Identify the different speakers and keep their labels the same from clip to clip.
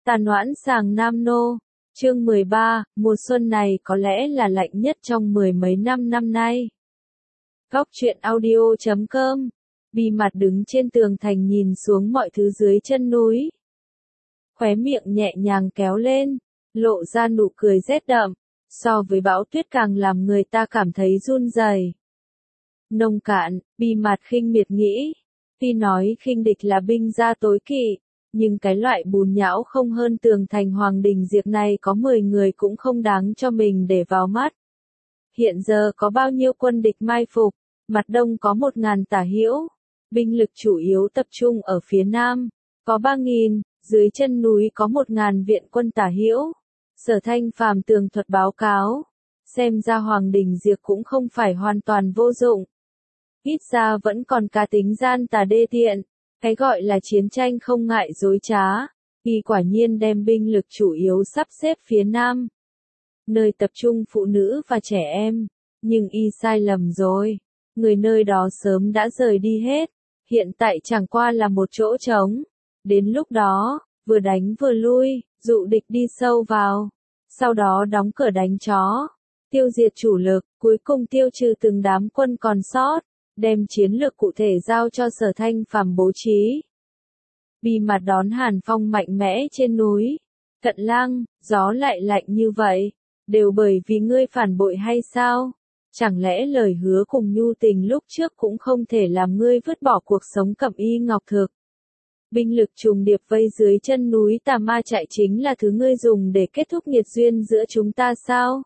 Speaker 1: Tàn Noãn Sàng Nam Nô, chương 13, mùa xuân này có lẽ là lạnh nhất trong mười mấy năm nay. Góc truyện audio.com, Bì Mặt đứng trên tường thành nhìn xuống mọi thứ dưới chân núi. Khóe miệng nhẹ nhàng kéo lên, lộ ra nụ cười rét đậm, so với bão tuyết càng làm người ta cảm thấy run rẩy. Nông Cạn, Bì Mặt khinh miệt nghĩ, tuy nói khinh địch là binh gia tối kỵ, nhưng cái loại bùn nhão không hơn tường thành Hoàng Đình Diệp này có 10 người cũng không đáng cho mình để vào mắt. Hiện giờ có bao nhiêu quân địch mai phục, mặt đông có 1.000 tả hữu, binh lực chủ yếu tập trung ở phía nam, có 3.000, dưới chân núi có 1.000 viện quân tả hữu. Sở Thanh Phàm tường thuật báo cáo, xem ra Hoàng Đình Diệp cũng không phải hoàn toàn vô dụng. Ít ra vẫn còn cá tính gian tà đê tiện. Cái gọi là chiến tranh không ngại dối trá, y quả nhiên đem binh lực chủ yếu sắp xếp phía nam, nơi tập trung phụ nữ và trẻ em, nhưng y sai lầm rồi, người nơi đó sớm đã rời đi hết, hiện tại chẳng qua là một chỗ trống, đến lúc đó, vừa đánh vừa lui, dụ địch đi sâu vào, sau đó đóng cửa đánh chó, tiêu diệt chủ lực, cuối cùng tiêu trừ từng đám quân còn sót. Đem chiến lược cụ thể giao cho Sở Thanh Phàm bố trí. Bì Mặt đón hàn phong mạnh mẽ trên núi. Cận Lang, gió lại lạnh như vậy, đều bởi vì ngươi phản bội hay sao? Chẳng lẽ lời hứa cùng nhu tình lúc trước cũng không thể làm ngươi vứt bỏ cuộc sống cẩm y ngọc thực? Binh lực trùng điệp vây dưới chân núi Tà Ma Trại chính là thứ ngươi dùng để kết thúc nghiệt duyên giữa chúng ta sao?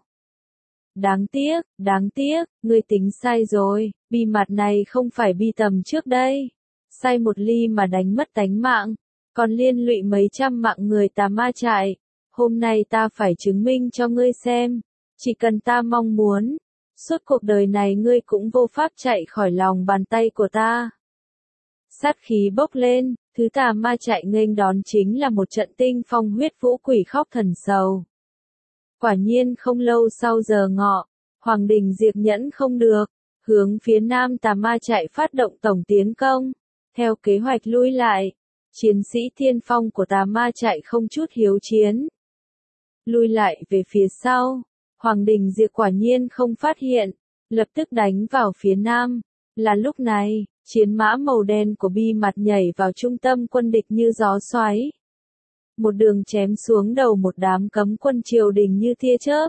Speaker 1: Đáng tiếc, ngươi tính sai rồi, Bì Mặt này không phải Bi Tầm trước đây. Sai một ly mà đánh mất tánh mạng, còn liên lụy mấy trăm mạng người Tà Ma Trại. Hôm nay ta phải chứng minh cho ngươi xem, chỉ cần ta mong muốn, suốt cuộc đời này ngươi cũng vô pháp chạy khỏi lòng bàn tay của ta. Sát khí bốc lên, thứ Tà Ma Trại nghênh đón chính là một trận tinh phong huyết vũ quỷ khóc thần sầu. Quả nhiên không lâu sau giờ ngọ, Hoàng Đình Diệp nhẫn không được, hướng phía nam Tà Ma Trại phát động tổng tiến công. Theo kế hoạch lui lại, chiến sĩ tiên phong của Tà Ma Trại không chút hiếu chiến. Lui lại về phía sau, Hoàng Đình Diệp quả nhiên không phát hiện, lập tức đánh vào phía nam. Là lúc này, chiến mã màu đen của Bì Mặt nhảy vào trung tâm quân địch như gió xoáy. Một đường chém xuống đầu một đám cấm quân triều đình như tia chớp.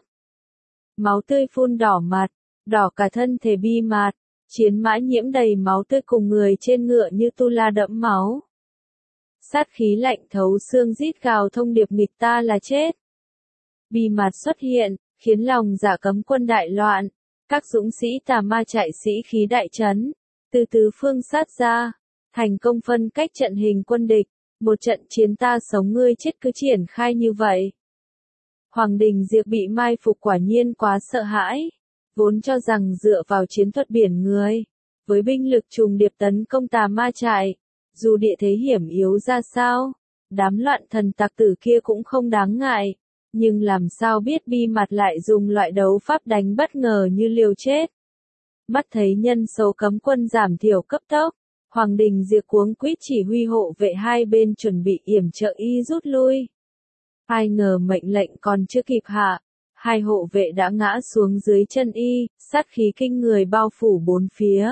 Speaker 1: Máu tươi phun đỏ mặt, đỏ cả thân thể Bì Mặt, chiến mã nhiễm đầy máu tươi cùng người trên ngựa như tu la đẫm máu. Sát khí lạnh thấu xương rít gào thông điệp nghịch ta là chết. Bì Mặt xuất hiện, khiến lòng dạ cấm quân đại loạn, các dũng sĩ Tà Ma Trại sĩ khí đại trấn, từ tứ phương sát ra, thành công phân cách trận hình quân địch. Một trận chiến ta sống ngươi chết cứ triển khai như vậy. Hoàng Đình Diệp bị mai phục quả nhiên quá sợ hãi, vốn cho rằng dựa vào chiến thuật biển người, với binh lực trùng điệp tấn công Tà Ma Trại, dù địa thế hiểm yếu ra sao, đám loạn thần tặc tử kia cũng không đáng ngại, nhưng làm sao biết Bì Mặt lại dùng loại đấu pháp đánh bất ngờ như liều chết. Mắt thấy nhân số cấm quân giảm thiểu cấp tốc, Hoàng Đình Diệp cuống quýt chỉ huy hộ vệ hai bên chuẩn bị yểm trợ y rút lui. Ai ngờ mệnh lệnh còn chưa kịp hạ, hai hộ vệ đã ngã xuống dưới chân y, sát khí kinh người bao phủ bốn phía.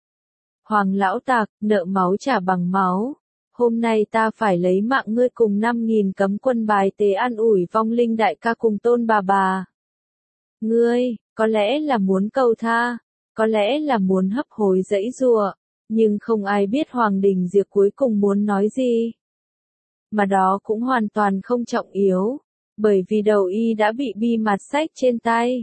Speaker 1: Hoàng lão tặc, nợ máu trả bằng máu. Hôm nay ta phải lấy mạng ngươi cùng 5.000 cấm quân bài tế an ủi vong linh đại ca cùng tôn bà. Ngươi, có lẽ là muốn cầu tha, có lẽ là muốn hấp hối dãy giụa. Nhưng không ai biết Hoàng Đình Diệp cuối cùng muốn nói gì. Mà đó cũng hoàn toàn không trọng yếu, bởi vì đầu y đã bị Bì Mặt xách trên tay.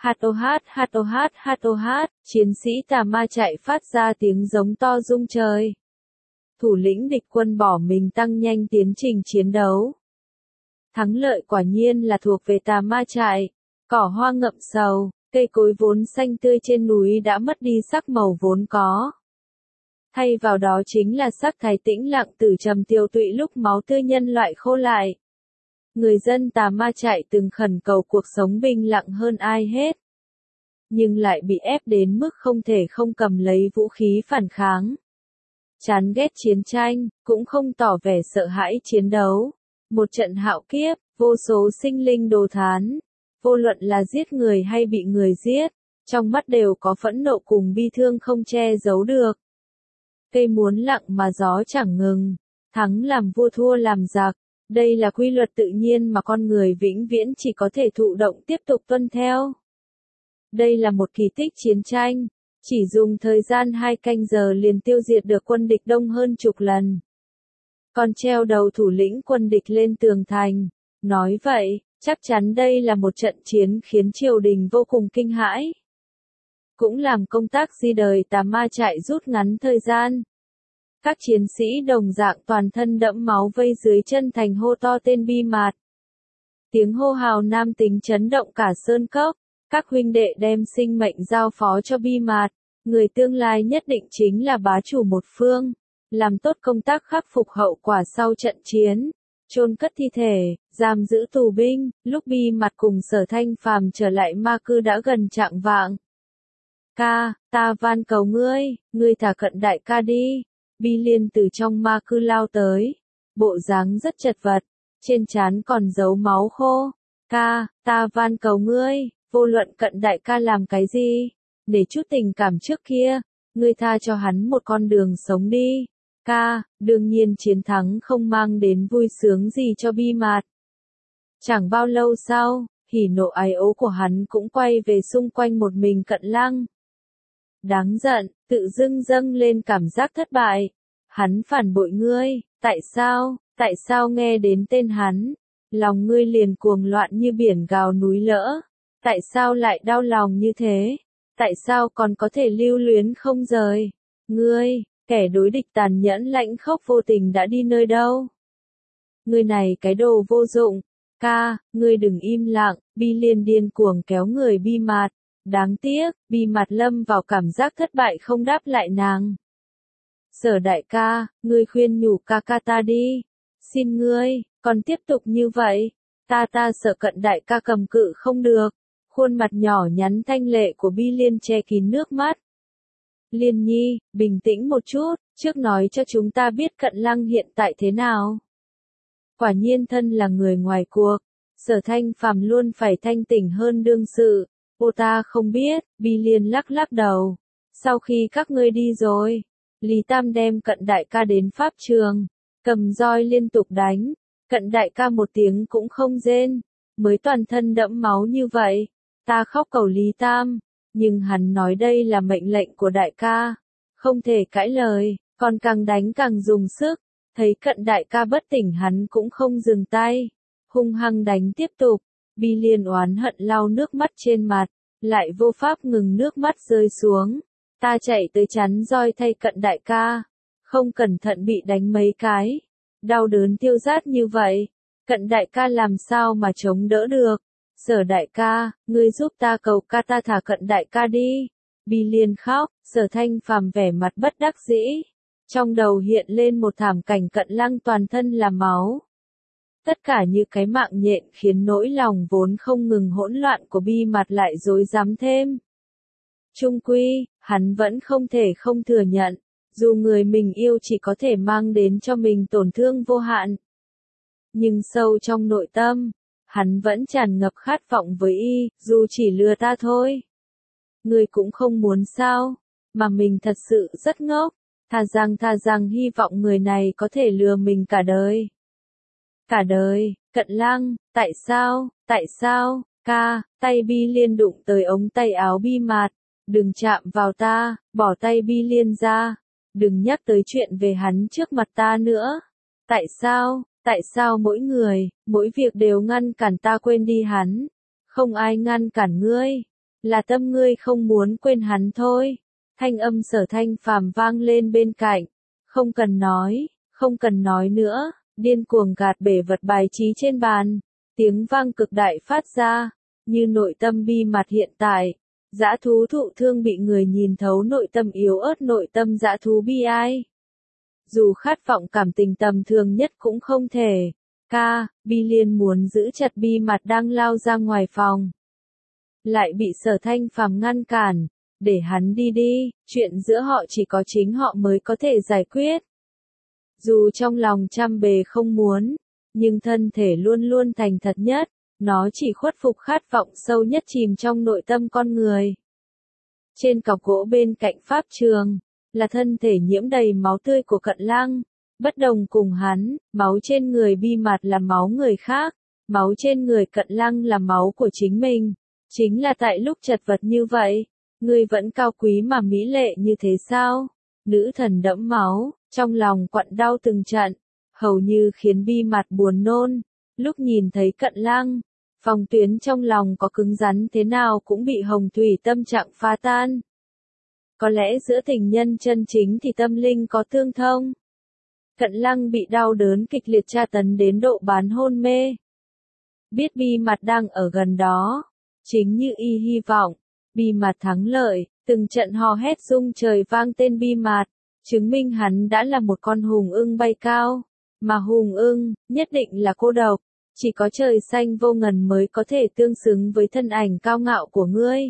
Speaker 1: Hát, chiến sĩ Tà Ma Trại phát ra tiếng giống to rung trời. Thủ lĩnh địch quân bỏ mình tăng nhanh tiến trình chiến đấu. Thắng lợi quả nhiên là thuộc về Tà Ma Trại, cỏ hoa ngậm sầu, cây cối vốn xanh tươi trên núi đã mất đi sắc màu vốn có. Thay vào đó chính là sắc thái tĩnh lặng tử trầm tiêu tụy lúc máu tươi nhân loại khô lại. Người dân Tà Ma Trại từng khẩn cầu cuộc sống bình lặng hơn ai hết. Nhưng lại bị ép đến mức không thể không cầm lấy vũ khí phản kháng. Chán ghét chiến tranh, cũng không tỏ vẻ sợ hãi chiến đấu. Một trận hạo kiếp, vô số sinh linh đồ thán. Vô luận là giết người hay bị người giết, trong mắt đều có phẫn nộ cùng bi thương không che giấu được. Cây muốn lặng mà gió chẳng ngừng, thắng làm vua thua làm giặc. Đây là quy luật tự nhiên mà con người vĩnh viễn chỉ có thể thụ động tiếp tục tuân theo. Đây là một kỳ tích chiến tranh, chỉ dùng thời gian 2 canh giờ liền tiêu diệt được quân địch đông hơn chục lần. Còn treo đầu thủ lĩnh quân địch lên tường thành. Nói vậy, chắc chắn đây là một trận chiến khiến triều đình vô cùng kinh hãi. Cũng làm công tác di đời tà ma trại rút ngắn thời gian. Các chiến sĩ đồng dạng toàn thân đẫm máu vây dưới chân thành hô to tên Bi Mạt. Tiếng hô hào nam tính chấn động cả sơn cốc. Các huynh đệ đem sinh mệnh giao phó cho Bi Mạt, người tương lai nhất định chính là bá chủ một phương, làm tốt công tác khắc phục hậu quả sau trận chiến, chôn cất thi thể, giam giữ tù binh. Lúc Bi Mạt cùng Sở Thanh Phàm trở lại Ma Cư đã gần chạng vạng. Ca, ta van cầu ngươi, ngươi thả Cận đại ca đi. Bi Liên từ trong Ma Cư lao tới, bộ dáng rất chật vật, trên trán còn dấu máu khô. Ca, ta van cầu ngươi, vô luận Cận đại ca làm cái gì, để chút tình cảm trước kia, ngươi tha cho hắn một con đường sống đi. Ca, đương nhiên chiến thắng không mang đến vui sướng gì cho Bi Mạt. Chẳng bao lâu sau, hỉ nộ ái ố của hắn cũng quay về xung quanh một mình Cận Lăng. Đáng giận, tự dưng dâng lên cảm giác thất bại. Hắn phản bội ngươi, tại sao nghe đến tên hắn, lòng ngươi liền cuồng loạn như biển gào núi lỡ, tại sao lại đau lòng như thế, tại sao còn có thể lưu luyến không rời, ngươi, kẻ đối địch tàn nhẫn lãnh khốc vô tình đã đi nơi đâu? Ngươi này cái đồ vô dụng, ca, ngươi đừng im lặng. Bi Liên điên cuồng kéo người Bi Mạt. Đáng tiếc, Bi Mạt lâm vào cảm giác thất bại không đáp lại nàng. Sở đại ca, ngươi khuyên nhủ ca ca ta đi. Xin ngươi, còn tiếp tục như vậy, ta sợ Cận đại ca cầm cự không được. Khuôn mặt nhỏ nhắn thanh lệ của Bi Liên che kín nước mắt. Liên nhi, bình tĩnh một chút, trước nói cho chúng ta biết Cận Lăng hiện tại thế nào. Quả nhiên thân là người ngoài cuộc, Sở Thanh Phàm luôn phải thanh tỉnh hơn đương sự. Cô ta không biết. Bi Liên lắc lắc đầu. Sau khi các ngươi đi rồi, Lý Tam đem Cận đại ca đến pháp trường, cầm roi liên tục đánh. Cận đại ca một tiếng cũng không rên, mới toàn thân đẫm máu như vậy. Ta khóc cầu Lý Tam, nhưng hắn nói đây là mệnh lệnh của đại ca, không thể cãi lời, còn càng đánh càng dùng sức. Thấy Cận đại ca bất tỉnh hắn cũng không dừng tay, hung hăng đánh tiếp tục. Bi Liên oán hận lau nước mắt trên mặt, lại vô pháp ngừng nước mắt rơi xuống. Ta chạy tới chắn roi thay Cận đại ca, không cẩn thận bị đánh mấy cái, đau đớn tiêu rát như vậy, Cận đại ca làm sao mà chống đỡ được. Sở đại ca, ngươi giúp ta cầu ca ta thả Cận đại ca đi. Bi Liên khóc. Sở Thanh Phàm vẻ mặt bất đắc dĩ, trong đầu hiện lên một thảm cảnh Cận Lăng toàn thân là máu. Tất cả như cái mạng nhện khiến nỗi lòng vốn không ngừng hỗn loạn của Bi Mạt lại rối rắm thêm. Chung quy, hắn vẫn không thể không thừa nhận, dù người mình yêu chỉ có thể mang đến cho mình tổn thương vô hạn. Nhưng sâu trong nội tâm, hắn vẫn tràn ngập khát vọng với y, dù chỉ lừa ta thôi. Ngươi cũng không muốn sao, mà mình thật sự rất ngốc, thà rằng hy vọng người này có thể lừa mình cả đời. Cả đời. Cận Lăng, tại sao, ca, tay Bi Liên đụng tới ống tay áo Bi Mạt, đừng chạm vào ta, bỏ tay Bi Liên ra, đừng nhắc tới chuyện về hắn trước mặt ta nữa. Tại sao mỗi người, mỗi việc đều ngăn cản ta quên đi hắn, không ai ngăn cản ngươi, là tâm ngươi không muốn quên hắn thôi. Thanh âm Sở Thanh Phàm vang lên bên cạnh, không cần nói nữa. Điên cuồng gạt bể vật bài trí trên bàn, tiếng vang cực đại phát ra, như nội tâm Bi Mạt hiện tại. Dã thú thụ thương bị người nhìn thấu nội tâm yếu ớt, nội tâm dã thú bi ai. Dù khát vọng cảm tình tầm thường nhất cũng không thể. Ca, Bi Liên muốn giữ chặt Bi Mạt đang lao ra ngoài phòng, lại bị Sở Thanh Phàm ngăn cản, để hắn đi, chuyện giữa họ chỉ có chính họ mới có thể giải quyết. Dù trong lòng trăm bề không muốn, nhưng thân thể luôn luôn thành thật nhất, nó chỉ khuất phục khát vọng sâu nhất chìm trong nội tâm con người. Trên cọc gỗ bên cạnh pháp trường, là thân thể nhiễm đầy máu tươi của Cận Lăng. Bất đồng cùng hắn, máu trên người Bi Mạt là máu người khác, máu trên người Cận Lăng là máu của chính mình. Chính là tại lúc chật vật như vậy, ngươi vẫn cao quý mà mỹ lệ như thế sao? Nữ thần đẫm máu, trong lòng quặn đau từng trận, hầu như khiến Bi Mạt buồn nôn. Lúc nhìn thấy Cận Lăng, phòng tuyến trong lòng có cứng rắn thế nào cũng bị hồng thủy tâm trạng phá tan. Có lẽ giữa tình nhân chân chính thì tâm linh có tương thông. Cận Lăng bị đau đớn kịch liệt tra tấn đến độ bán hôn mê. Biết Bi Mạt đang ở gần đó, chính như y hy vọng, Bi Mạt thắng lợi, từng trận hò hét rung trời vang tên Bi Mạt, chứng minh hắn đã là một con hùng ưng bay cao, mà hùng ưng nhất định là cô độc, chỉ có trời xanh vô ngần mới có thể tương xứng với thân ảnh cao ngạo của ngươi.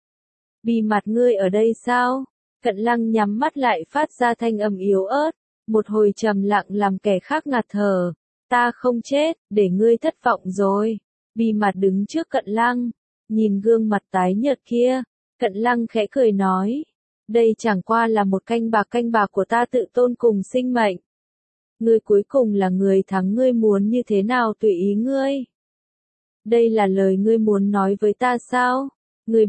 Speaker 1: Bi Mạt ngươi ở đây sao? Cận Lăng nhắm mắt lại phát ra thanh âm yếu ớt, một hồi trầm lặng làm kẻ khác ngạt thở. Ta không chết, để ngươi thất vọng rồi. Bi Mạt đứng trước Cận Lăng, nhìn gương mặt tái nhợt kia, Cận Lăng khẽ cười nói, đây chẳng qua là một canh bạc của ta tự tôn cùng sinh mệnh. Ngươi cuối cùng là người thắng, ngươi muốn như thế nào tùy ý ngươi. Đây là lời ngươi muốn nói với ta sao? Ngươi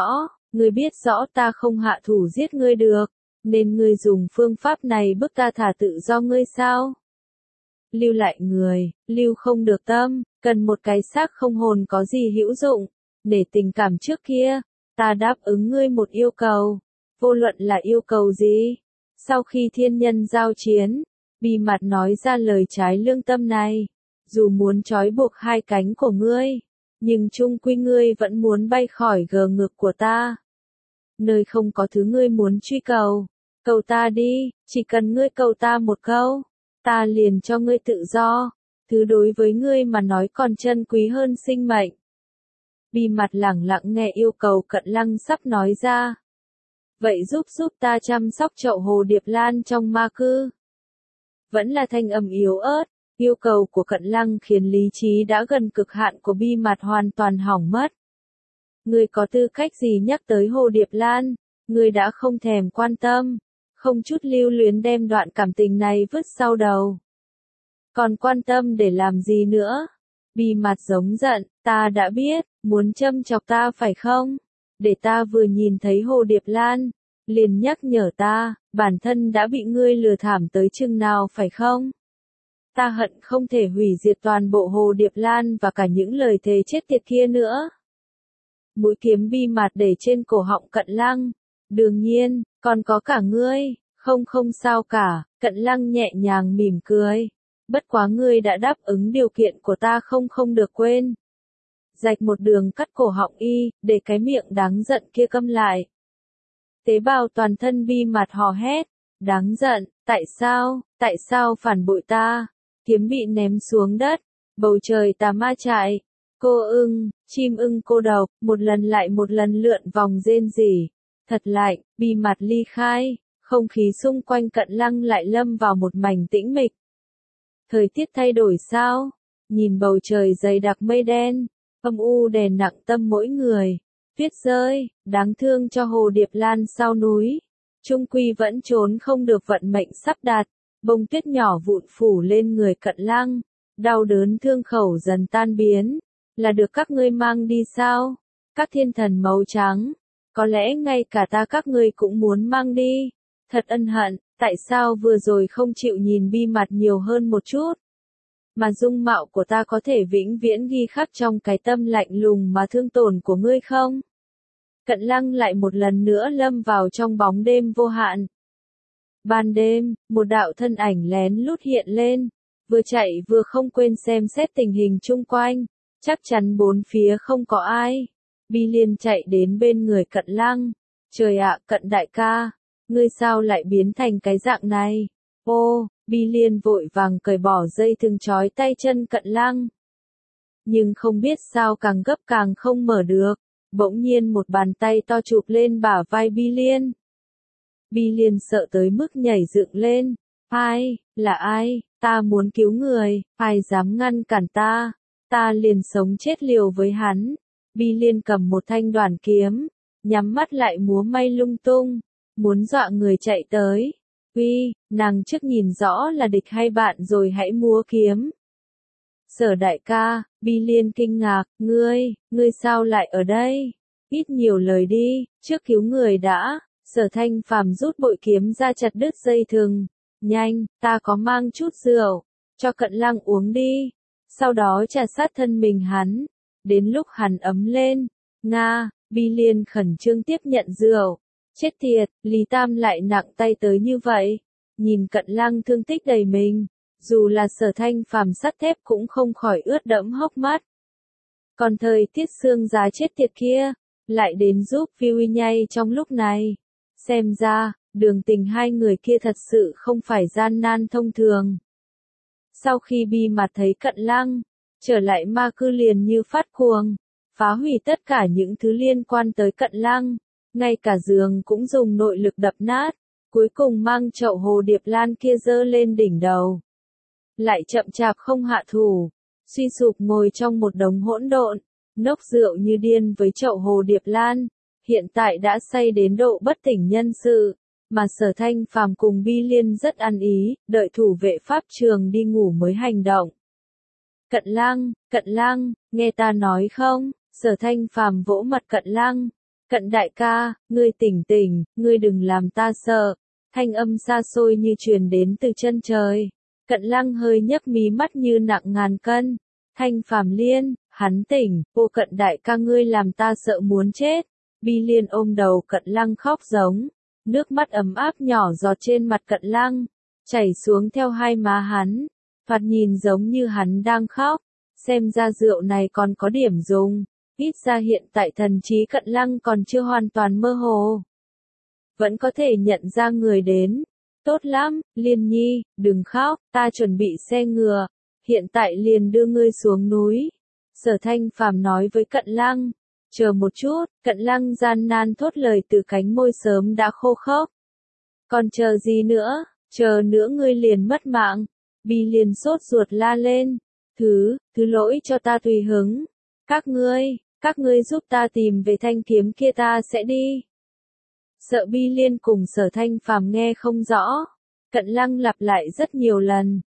Speaker 1: biết rõ ta không hạ thủ giết ngươi được, nên ngươi dùng phương pháp này bức ta thả tự do ngươi sao? Lưu lại người, lưu không được tâm, cần một cái xác không hồn có gì hữu dụng, để tình cảm trước kia, ta đáp ứng ngươi một yêu cầu, vô luận là yêu cầu gì. Sau khi thiên nhân giao chiến, Bi Mạt nói ra lời trái lương tâm này, dù muốn trói buộc hai cánh của ngươi, nhưng chung quy ngươi vẫn muốn bay khỏi gờ ngực của ta. Nơi không có thứ ngươi muốn truy cầu, cầu ta đi, chỉ cần ngươi cầu ta một câu, ta liền cho ngươi tự do, thứ đối với ngươi mà nói còn chân quý hơn sinh mệnh. Bi Mạt lẳng lặng nghe yêu cầu Cận Lăng sắp nói ra. Vậy giúp ta chăm sóc chậu hồ điệp lan trong ma cư. Vẫn là thanh âm yếu ớt, yêu cầu của Cận Lăng khiến lý trí đã gần cực hạn của Bi Mạt hoàn toàn hỏng mất. Ngươi có tư cách gì nhắc tới hồ điệp lan, ngươi đã không thèm quan tâm, không chút lưu luyến đem đoạn cảm tình này vứt sau đầu. Còn quan tâm để làm gì nữa? Bi Mạt giống giận, ta đã biết, muốn châm chọc ta phải không? Để ta vừa nhìn thấy hồ điệp lan, liền nhắc nhở ta, bản thân đã bị ngươi lừa thảm tới chừng nào phải không? Ta hận không thể hủy diệt toàn bộ hồ điệp lan và cả những lời thề chết tiệt kia nữa. Mũi kiếm Bi Mạt để trên cổ họng Cận Lăng. Đương nhiên, còn có cả ngươi, không sao cả, Cận Lăng nhẹ nhàng mỉm cười. Bất quá ngươi đã đáp ứng điều kiện của ta không được quên. Rạch một đường cắt cổ họng y, để cái miệng đáng giận kia câm lại. Tế bào toàn thân Bi Mạt hò hét, đáng giận, tại sao phản bội ta? Kiếm bị ném xuống đất, bầu trời tà ma chạy. Cô ưng, chim ưng cô độc, một lần lại một lần lượn vòng rên rỉ. Thật lạnh, Bi Mạt ly khai, không khí xung quanh Cận Lăng lại lâm vào một mảnh tĩnh mịch. Thời tiết thay đổi sao? Nhìn bầu trời dày đặc mây đen, âm u đè nặng tâm mỗi người. Tuyết rơi, đáng thương cho hồ điệp lan sau núi. Trung quy vẫn trốn không được vận mệnh sắp đặt. Bông tuyết nhỏ vụn phủ lên người Cận Lăng. Đau đớn thương khẩu dần tan biến. Là được các ngươi mang đi sao? Các thiên thần màu trắng. Có lẽ ngay cả ta các ngươi cũng muốn mang đi. Thật ân hận, tại sao vừa rồi không chịu nhìn Bi Mạt nhiều hơn một chút? Mà dung mạo của ta có thể vĩnh viễn ghi khắc trong cái tâm lạnh lùng mà thương tổn của ngươi không? Cận Lăng lại một lần nữa lâm vào trong bóng đêm vô hạn. Ban đêm, một đạo thân ảnh lén lút hiện lên, vừa chạy vừa không quên xem xét tình hình chung quanh, chắc chắn bốn phía không có ai. Bi Liên chạy đến bên người Cận Lăng. Trời ạ, Cận đại ca, ngươi sao lại biến thành cái dạng này? Ô, Bi Liên vội vàng cởi bỏ dây thừng trói tay chân Cận Lăng. Nhưng không biết sao càng gấp càng không mở được, bỗng nhiên một bàn tay to chụp lên bả vai Bi Liên. Bi Liên sợ tới mức nhảy dựng lên. Ai, là ai? ta muốn cứu người, ai dám ngăn cản ta liền sống chết liều với hắn. Bi Liên cầm một thanh đoàn kiếm, nhắm mắt lại múa may lung tung, muốn dọa người chạy tới. Uy, nàng trước nhìn rõ là địch hay bạn rồi hãy múa kiếm. Sở đại ca, Bi Liên kinh ngạc, ngươi sao lại ở đây? Ít nhiều lời đi, trước cứu người đã. Sở Thanh Phàm rút bội kiếm ra chặt đứt dây thừng. Nhanh, ta có mang chút rượu, cho Cận Lăng uống đi. Sau đó trà sát thân mình hắn. Đến lúc hắn ấm lên, Bi Liên khẩn trương tiếp nhận rượu. Chết tiệt, Lý Tam lại nặng tay tới như vậy. Nhìn Cận Lăng thương tích đầy mình, dù là Sở Thanh Phàm sắt thép cũng không khỏi ướt đẫm hốc mắt. Còn thời tiết sương giá chết tiệt kia, lại đến giúp Vi Uy Nhay trong lúc này. Xem ra, đường tình hai người kia thật sự không phải gian nan thông thường. Sau khi Bi Mặt thấy Cận Lăng trở lại ma cư liền như phát cuồng, phá hủy tất cả những thứ liên quan tới Cận Lăng, ngay cả giường cũng dùng nội lực đập nát, cuối cùng mang chậu hồ điệp lan kia giơ lên đỉnh đầu. Lại chậm chạp không hạ thủ, suy sụp ngồi trong một đống hỗn độn, nốc rượu như điên với chậu hồ điệp lan, hiện tại đã say đến độ bất tỉnh nhân sự, mà Sở Thanh Phàm cùng Bi Liên rất ăn ý, đợi thủ vệ pháp trường đi ngủ mới hành động. Cận Lăng, nghe ta nói không? Sở Thanh Phàm vỗ mặt Cận Lăng. Cận đại ca, ngươi tỉnh, ngươi đừng làm ta sợ. Thanh âm xa xôi như truyền đến từ chân trời. Cận Lăng hơi nhấc mí mắt như nặng ngàn cân. Thanh Phàm Liên, hắn tỉnh, ô Cận đại ca ngươi làm ta sợ muốn chết. Bi Liên ôm đầu Cận Lăng khóc giống. Nước mắt ấm áp nhỏ giọt trên mặt Cận Lăng, chảy xuống theo hai má hắn. Thoạt nhìn giống như hắn đang khóc. Xem ra rượu này còn có điểm dùng. Ít ra hiện tại thần trí Cận Lăng còn chưa hoàn toàn mơ hồ. Vẫn có thể nhận ra người đến. Tốt lắm, Liên Nhi, đừng khóc, ta chuẩn bị xe ngựa. Hiện tại liền đưa ngươi xuống núi. Sở Thanh Phàm nói với Cận Lăng. Chờ một chút, Cận Lăng gian nan thốt lời từ cánh môi sớm đã khô khốc. Còn chờ gì nữa, chờ nữa ngươi liền mất mạng. Bi Liên sốt ruột la lên. Thứ lỗi cho ta tùy hứng. Các ngươi giúp ta tìm về thanh kiếm kia ta sẽ đi. Sợ Bi Liên cùng Sở Thanh Phàm nghe không rõ. Cận Lăng lặp lại rất nhiều lần.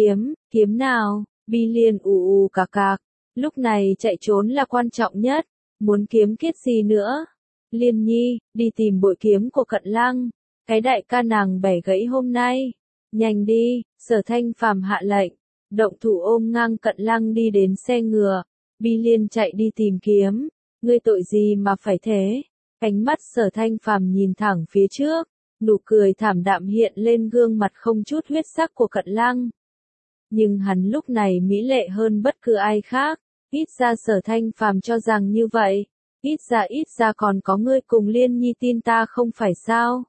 Speaker 1: Kiếm nào? Bi Liên ù cạc. Lúc này chạy trốn là quan trọng nhất. Muốn kiếm kiết gì nữa? Liên Nhi, đi tìm bội kiếm của Cận Lăng. Cái đại ca nàng bẻ gãy hôm nay. Nhanh đi, Sở Thanh Phàm hạ lệnh. Động thủ ôm ngang Cận Lăng đi đến xe ngựa. Bi Liên chạy đi tìm kiếm. Ngươi tội gì mà phải thế? Ánh mắt Sở Thanh Phàm nhìn thẳng phía trước. Nụ cười thảm đạm hiện lên gương mặt không chút huyết sắc của Cận Lăng. Nhưng hắn lúc này mỹ lệ hơn bất cứ ai khác. Ít ra Sở Thanh Phàm cho rằng như vậy. Ít ra còn có ngươi cùng Liên Nhi tin ta không phải sao?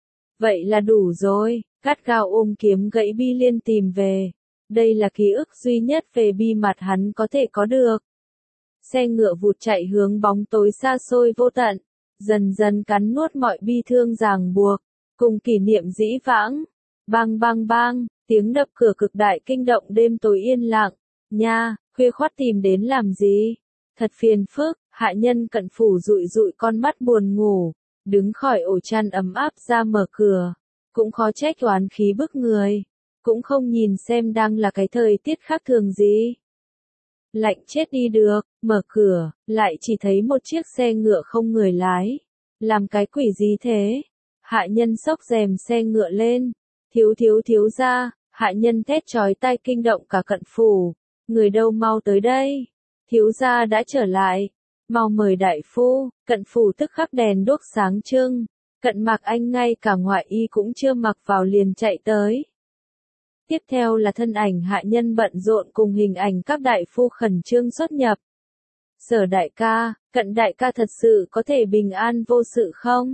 Speaker 1: Vậy là đủ rồi. Gắt gao ôm kiếm gãy Bi Liên tìm về. Đây là ký ức duy nhất về Bi Mặt hắn có thể có được. Xe ngựa vụt chạy hướng bóng tối xa xôi vô tận. Dần dần cắn nuốt mọi bi thương ràng buộc. Cùng kỷ niệm dĩ vãng. Bang, tiếng đập cửa cực đại kinh động đêm tối yên lặng. Nha, khuya khoắt tìm đến làm gì? Thật phiền phức, hạ nhân Cận Phủ dụi con mắt buồn ngủ. Đứng khỏi ổ chăn ấm áp ra mở cửa. Cũng khó trách oán khí bức người. Cũng không nhìn xem đang là cái thời tiết khác thường gì. Lạnh chết đi được, mở cửa, lại chỉ thấy một chiếc xe ngựa không người lái. Làm cái quỷ gì thế? Hạ nhân xốc rèm xe ngựa lên. Thiếu ra, hạ nhân thét chói tai kinh động cả Cận Phủ. Người đâu mau tới đây. Thiếu gia đã trở lại. Mau mời đại phu. Cận Phủ tức khắc đèn đuốc sáng trưng. Cận Mạc Anh ngay cả ngoại y cũng chưa mặc vào liền chạy tới. Tiếp theo là thân ảnh hạ nhân bận rộn cùng hình ảnh các đại phu khẩn trương xuất nhập. Sở đại ca, Cận đại ca thật sự có thể bình an vô sự không?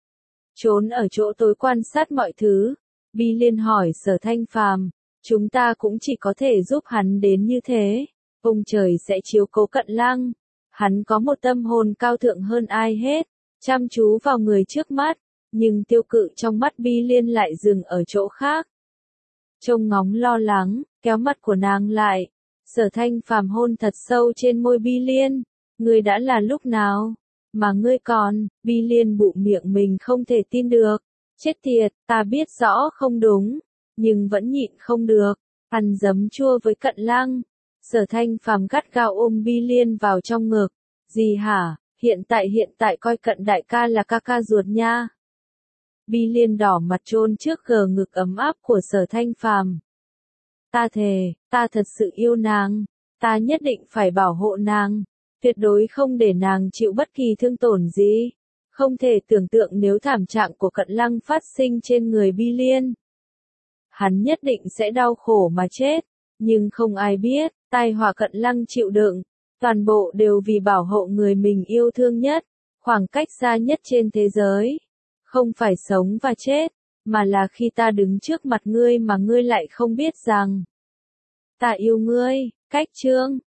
Speaker 1: Trốn ở chỗ tối quan sát mọi thứ. Bi Liên hỏi Sở Thanh Phàm. Chúng ta cũng chỉ có thể giúp hắn đến như thế. Ông trời sẽ chiếu cố Cận Lăng. Hắn có một tâm hồn cao thượng hơn ai hết. Chăm chú vào người trước mắt. Nhưng tiêu cự trong mắt Bi Liên lại dừng ở chỗ khác. trông ngóng lo lắng, kéo mặt của nàng lại. Sở Thanh Phàm hôn thật sâu trên môi Bi Liên. Ngươi đã là lúc nào? Mà ngươi còn, Bi Liên bụng miệng mình không thể tin được. Chết tiệt, ta biết rõ không đúng, nhưng vẫn nhịn không được. Ăn giấm chua với Cận Lăng. Sở Thanh Phàm gắt gao ôm Bi Liên vào trong ngực. Gì hả, hiện tại coi Cận đại ca là ca ca ruột nha. Bi Liên đỏ mặt chôn trước gờ ngực ấm áp của Sở Thanh Phàm. Ta thề, ta thật sự yêu nàng, ta nhất định phải bảo hộ nàng, tuyệt đối không để nàng chịu bất kỳ thương tổn gì. Không thể tưởng tượng nếu thảm trạng của Cận Lăng phát sinh trên người Bi Liên. Hắn nhất định sẽ đau khổ mà chết, nhưng không ai biết, tai họa Cận Lăng chịu đựng, toàn bộ đều vì bảo hộ người mình yêu thương nhất, khoảng cách xa nhất trên thế giới. Không phải sống và chết, mà là khi ta đứng trước mặt ngươi mà ngươi lại không biết rằng ta yêu ngươi. Cách chương